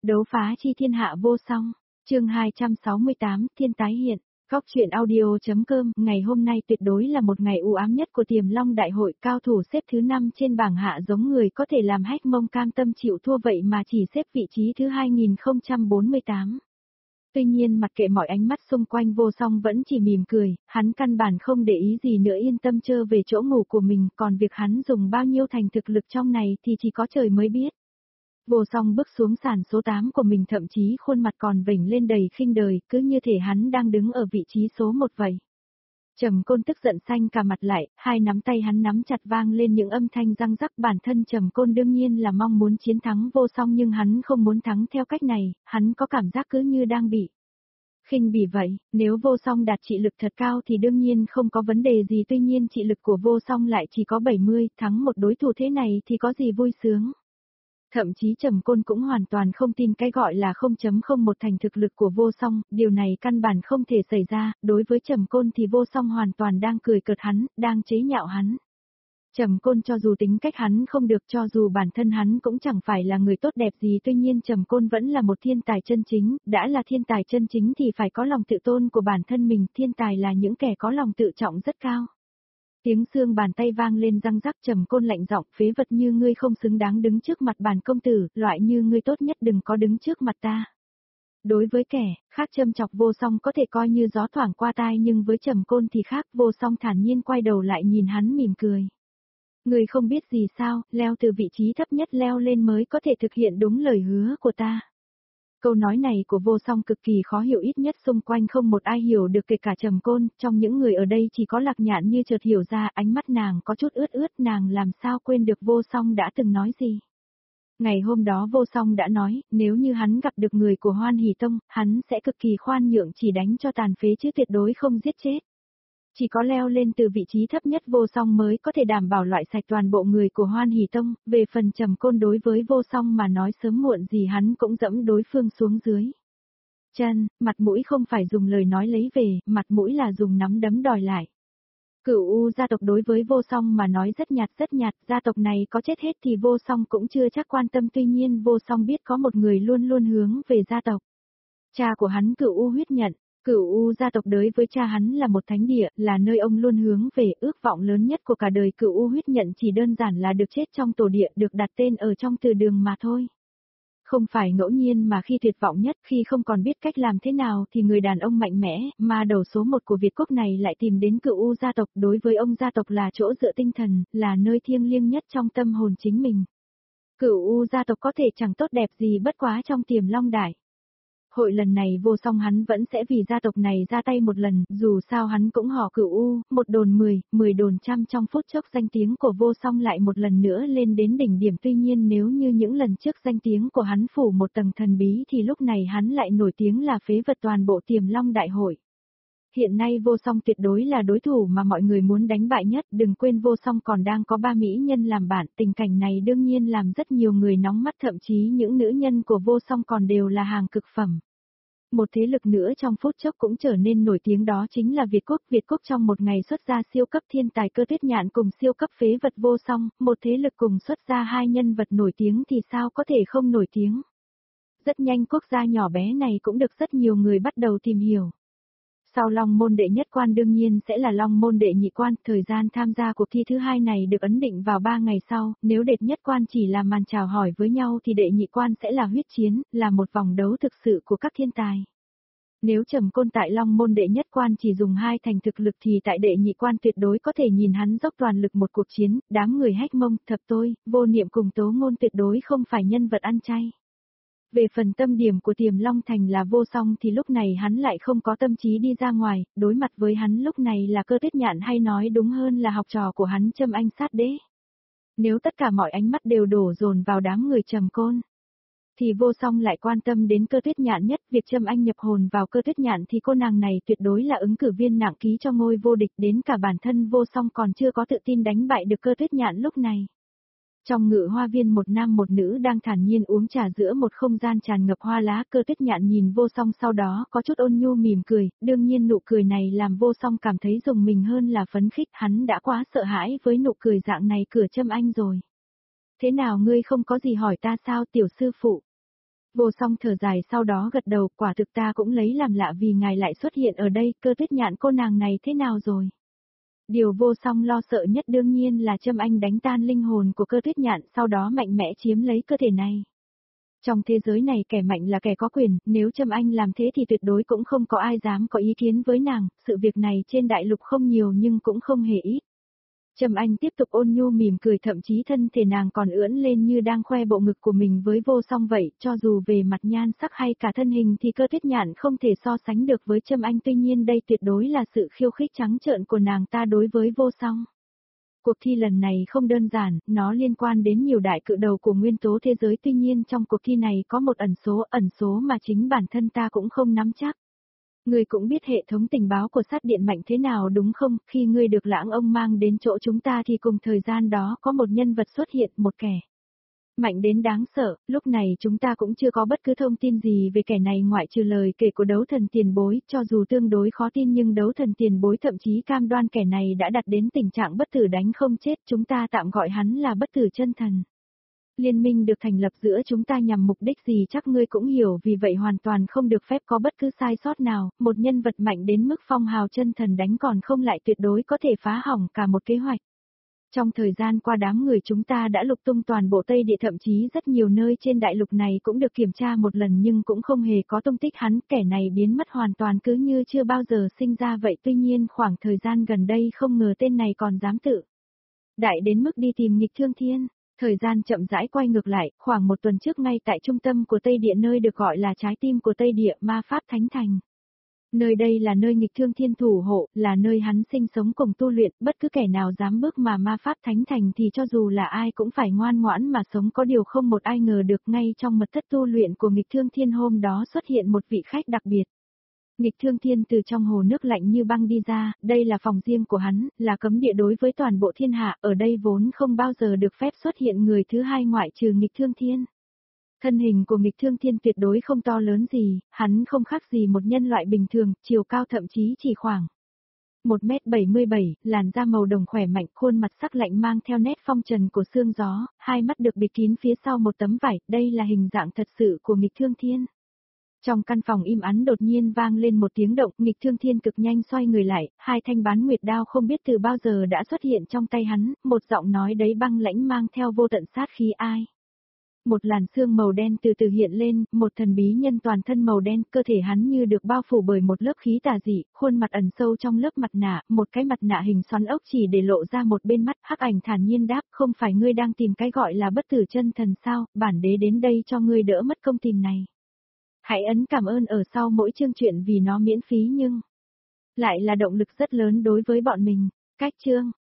Đấu phá chi thiên hạ vô song, chương 268, thiên tái hiện. Góc truyện audio.com, ngày hôm nay tuyệt đối là một ngày u ám nhất của Tiềm Long Đại hội, cao thủ xếp thứ 5 trên bảng hạ giống người có thể làm hách mông cam tâm chịu thua vậy mà chỉ xếp vị trí thứ 2048. Tuy nhiên mặc kệ mọi ánh mắt xung quanh Vô Song vẫn chỉ mỉm cười, hắn căn bản không để ý gì nữa, yên tâm trơ về chỗ ngủ của mình, còn việc hắn dùng bao nhiêu thành thực lực trong này thì chỉ có trời mới biết. Vô Song bước xuống sàn số 8 của mình, thậm chí khuôn mặt còn vểnh lên đầy khinh đời, cứ như thể hắn đang đứng ở vị trí số 1 vậy. Trầm Côn tức giận xanh cả mặt lại, hai nắm tay hắn nắm chặt vang lên những âm thanh răng rắc. Bản thân Trầm Côn đương nhiên là mong muốn chiến thắng Vô Song, nhưng hắn không muốn thắng theo cách này, hắn có cảm giác cứ như đang bị khinh bỉ vậy. Nếu Vô Song đạt trị lực thật cao thì đương nhiên không có vấn đề gì, tuy nhiên trị lực của Vô Song lại chỉ có 70, thắng một đối thủ thế này thì có gì vui sướng. Thậm chí Trầm Côn cũng hoàn toàn không tin cái gọi là 0.01 thành thực lực của Vô Song, điều này căn bản không thể xảy ra. Đối với Trầm Côn thì Vô Song hoàn toàn đang cười cợt hắn, đang chế nhạo hắn. Trầm Côn cho dù tính cách hắn không được, cho dù bản thân hắn cũng chẳng phải là người tốt đẹp gì, tuy nhiên Trầm Côn vẫn là một thiên tài chân chính, đã là thiên tài chân chính thì phải có lòng tự tôn của bản thân mình, thiên tài là những kẻ có lòng tự trọng rất cao. Tiếng xương bàn tay vang lên răng rắc. Trầm Côn lạnh giọng, phế vật như ngươi không xứng đáng đứng trước mặt bản công tử, loại như ngươi tốt nhất đừng có đứng trước mặt ta. Đối với kẻ khác châm chọc Vô Song có thể coi như gió thoảng qua tai, nhưng với Trầm Côn thì khác. Vô Song thản nhiên quay đầu lại nhìn hắn mỉm cười. Ngươi không biết gì sao, leo từ vị trí thấp nhất leo lên mới có thể thực hiện đúng lời hứa của ta. Câu nói này của Vô Song cực kỳ khó hiểu, ít nhất xung quanh không một ai hiểu được kể cả Trầm Côn, trong những người ở đây chỉ có Lạc Nhạn như chợt hiểu ra, ánh mắt nàng có chút ướt ướt, nàng làm sao quên được Vô Song đã từng nói gì. Ngày hôm đó Vô Song đã nói, nếu như hắn gặp được người của Hoan Hỷ Tông, hắn sẽ cực kỳ khoan nhượng, chỉ đánh cho tàn phế chứ tuyệt đối không giết chết. Chỉ có leo lên từ vị trí thấp nhất Vô Song mới có thể đảm bảo loại sạch toàn bộ người của Hoan Hỷ Tông. Về phần Trầm Côn, đối với Vô Song mà nói sớm muộn gì hắn cũng dẫm đối phương xuống dưới chân. Mặt mũi không phải dùng lời nói lấy về, mặt mũi là dùng nắm đấm đòi lại. Cửu U gia tộc đối với Vô Song mà nói rất nhạt, gia tộc này có chết hết thì Vô Song cũng chưa chắc quan tâm, tuy nhiên Vô Song biết có một người luôn luôn hướng về gia tộc. Cha của hắn Cửu U Huyết Nhận. Cửu U gia tộc đối với cha hắn là một thánh địa, là nơi ông luôn hướng về, ước vọng lớn nhất của cả đời Cửu U Huyết Nhận chỉ đơn giản là được chết trong tổ địa, được đặt tên ở trong từ đường mà thôi. Không phải ngẫu nhiên mà khi tuyệt vọng nhất, khi không còn biết cách làm thế nào thì người đàn ông mạnh mẽ, mà đầu số 1 của Việt Quốc này lại tìm đến Cửu U gia tộc. Đối với ông, gia tộc là chỗ dựa tinh thần, là nơi thiêng liêng nhất trong tâm hồn chính mình. Cửu U gia tộc có thể chẳng tốt đẹp gì bất quá trong Tiềm Long Đại hội lần này Vô Song hắn vẫn sẽ vì gia tộc này ra tay một lần, dù sao hắn cũng họ Cửu U, một đồn 10, 10 đồn trăm, trong phút chốc danh tiếng của Vô Song lại một lần nữa lên đến đỉnh điểm. Tuy nhiên nếu như những lần trước danh tiếng của hắn phủ một tầng thần bí thì lúc này hắn lại nổi tiếng là phế vật toàn bộ Tiềm Long Đại hội. Hiện nay Vô Song tuyệt đối là đối thủ mà mọi người muốn đánh bại nhất, đừng quên Vô Song còn đang có 3 mỹ nhân làm bạn, tình cảnh này đương nhiên làm rất nhiều người nóng mắt, thậm chí những nữ nhân của Vô Song còn đều là hàng cực phẩm. Một thế lực nữa trong phút chốc cũng trở nên nổi tiếng, đó chính là Việt Quốc. Việt Quốc trong một ngày xuất ra siêu cấp thiên tài Cơ Tuyết Nhạn cùng siêu cấp phế vật Vô Song, một thế lực cùng xuất ra hai nhân vật nổi tiếng thì sao có thể không nổi tiếng. Rất nhanh quốc gia nhỏ bé này cũng được rất nhiều người bắt đầu tìm hiểu. Sau Long Môn đệ nhất quan đương nhiên sẽ là Long Môn đệ nhị quan, thời gian tham gia cuộc thi thứ hai này được ấn định vào 3 ngày sau, nếu đệ nhất quan chỉ là màn chào hỏi với nhau thì đệ nhị quan sẽ là huyết chiến, là một vòng đấu thực sự của các thiên tài. Nếu Trầm Côn tại Long Môn đệ nhất quan chỉ dùng 2 thành thực lực thì tại đệ nhị quan tuyệt đối có thể nhìn hắn dốc toàn lực một cuộc chiến. Đám người Hách Mông, Thập Tôi, Vô Niệm cùng Tố Ngôn tuyệt đối không phải nhân vật ăn chay. Về phần tâm điểm của Tiềm Long Thành là Vô Song thì lúc này hắn lại không có tâm trí đi ra ngoài, đối mặt với hắn lúc này là Cơ Tuyết Nhạn, hay nói đúng hơn là học trò của hắn Trâm Anh Sát Đế. Nếu tất cả mọi ánh mắt đều đổ dồn vào đám người Trầm Côn thì Vô Song lại quan tâm đến Cơ Tuyết Nhạn nhất. Việc Trâm Anh nhập hồn vào Cơ Tuyết Nhạn thì cô nàng này tuyệt đối là ứng cử viên nặng ký cho ngôi vô địch, đến cả bản thân Vô Song còn chưa có tự tin đánh bại được Cơ Tuyết Nhạn lúc này. Trong Ngự Hoa Viên, một nam một nữ đang thản nhiên uống trà giữa một không gian tràn ngập hoa lá. Cơ Tuyết Nhạn nhìn Vô Song sau đó có chút ôn nhu mỉm cười, đương nhiên nụ cười này làm Vô Song cảm thấy rùng mình hơn là phấn khích, hắn đã quá sợ hãi với nụ cười dạng này của Trâm Anh rồi. Thế nào, ngươi không có gì hỏi ta sao tiểu sư phụ? Vô song thở dài sau đó gật đầu, quả thực ta cũng lấy làm lạ vì ngài lại xuất hiện ở đây, Cơ Tuyết Nhạn cô nàng này thế nào rồi? Điều vô song lo sợ nhất đương nhiên là Trâm Anh đánh tan linh hồn của Cơ Tuyết Nhạn sau đó mạnh mẽ chiếm lấy cơ thể này. Trong thế giới này kẻ mạnh là kẻ có quyền, nếu Trâm Anh làm thế thì tuyệt đối cũng không có ai dám có ý kiến với nàng, sự việc này trên đại lục không nhiều nhưng cũng không hề ít. Trâm Anh tiếp tục ôn nhu mỉm cười, thậm chí thân thể nàng còn ưỡn lên như đang khoe bộ ngực của mình với vô song vậy, cho dù về mặt nhan sắc hay cả thân hình thì Cơ Tuyết Nhạn không thể so sánh được với Trâm Anh, tuy nhiên đây tuyệt đối là sự khiêu khích trắng trợn của nàng ta đối với vô song. Cuộc thi lần này không đơn giản, nó liên quan đến nhiều đại cự đầu của nguyên tố thế giới, tuy nhiên trong cuộc thi này có một ẩn số mà chính bản thân ta cũng không nắm chắc. Ngươi cũng biết hệ thống tình báo của sát điện mạnh thế nào đúng không, khi ngươi được Lãng ông mang đến chỗ chúng ta thì cùng thời gian đó có một nhân vật xuất hiện, một kẻ mạnh đến đáng sợ, lúc này chúng ta cũng chưa có bất cứ thông tin gì về kẻ này ngoại trừ lời kể của đấu thần tiền bối, cho dù tương đối khó tin nhưng đấu thần tiền bối thậm chí cam đoan kẻ này đã đạt đến tình trạng bất tử đánh không chết, chúng ta tạm gọi hắn là bất tử chân thần. Liên minh được thành lập giữa chúng ta nhằm mục đích gì chắc ngươi cũng hiểu, vì vậy hoàn toàn không được phép có bất cứ sai sót nào, một nhân vật mạnh đến mức phong hào chân thần đánh còn không lại tuyệt đối có thể phá hỏng cả một kế hoạch. Trong thời gian qua đám người chúng ta đã lục tung toàn bộ Tây Địa, thậm chí rất nhiều nơi trên đại lục này cũng được kiểm tra một lần nhưng cũng không hề có tung tích hắn, kẻ này biến mất hoàn toàn cứ như chưa bao giờ sinh ra vậy, tuy nhiên khoảng thời gian gần đây không ngờ tên này còn dám tự đại đến mức đi tìm Nghịch Thương Thiên. Thời gian chậm rãi quay ngược lại, khoảng một tuần trước ngay tại trung tâm của Tây Địa, nơi được gọi là trái tim của Tây Địa, Ma Pháp Thánh Thành. Nơi đây là nơi Nghịch Thương Thiên thủ hộ, là nơi hắn sinh sống cùng tu luyện, bất cứ kẻ nào dám bước mà Ma Pháp Thánh Thành thì cho dù là ai cũng phải ngoan ngoãn mà sống, có điều không một ai ngờ được ngay trong mật thất tu luyện của Nghịch Thương Thiên hôm đó xuất hiện một vị khách đặc biệt. Nghịch Thương Thiên từ trong hồ nước lạnh như băng đi ra, đây là phòng riêng của hắn, là cấm địa đối với toàn bộ thiên hạ, ở đây vốn không bao giờ được phép xuất hiện người thứ hai ngoại trừ Nghịch Thương Thiên. Thân hình của Nghịch Thương Thiên tuyệt đối không to lớn gì, hắn không khác gì một nhân loại bình thường, chiều cao thậm chí chỉ khoảng 1m77, làn da màu đồng khỏe mạnh, khuôn mặt sắc lạnh mang theo nét phong trần của sương gió, hai mắt được bịt kín phía sau một tấm vải, đây là hình dạng thật sự của Nghịch Thương Thiên. Trong căn phòng im ắng đột nhiên vang lên một tiếng động, Nghịch Thương Thiên cực nhanh xoay người lại, hai thanh bán nguyệt đao không biết từ bao giờ đã xuất hiện trong tay hắn, một giọng nói đấy băng lãnh mang theo vô tận sát khí ai. Một làn sương màu đen từ từ hiện lên, một thần bí nhân toàn thân màu đen, cơ thể hắn như được bao phủ bởi một lớp khí tà dị, khuôn mặt ẩn sâu trong lớp mặt nạ, một cái mặt nạ hình xoắn ốc chỉ để lộ ra một bên mắt, Hắc Ảnh thản nhiên đáp, không phải ngươi đang tìm cái gọi là bất tử chân thần sao, bản đế đến đây cho ngươi đỡ mất công tìm này. Hãy ấn cảm ơn ở sau mỗi chương truyện vì nó miễn phí nhưng lại là động lực rất lớn đối với bọn mình. Cách chương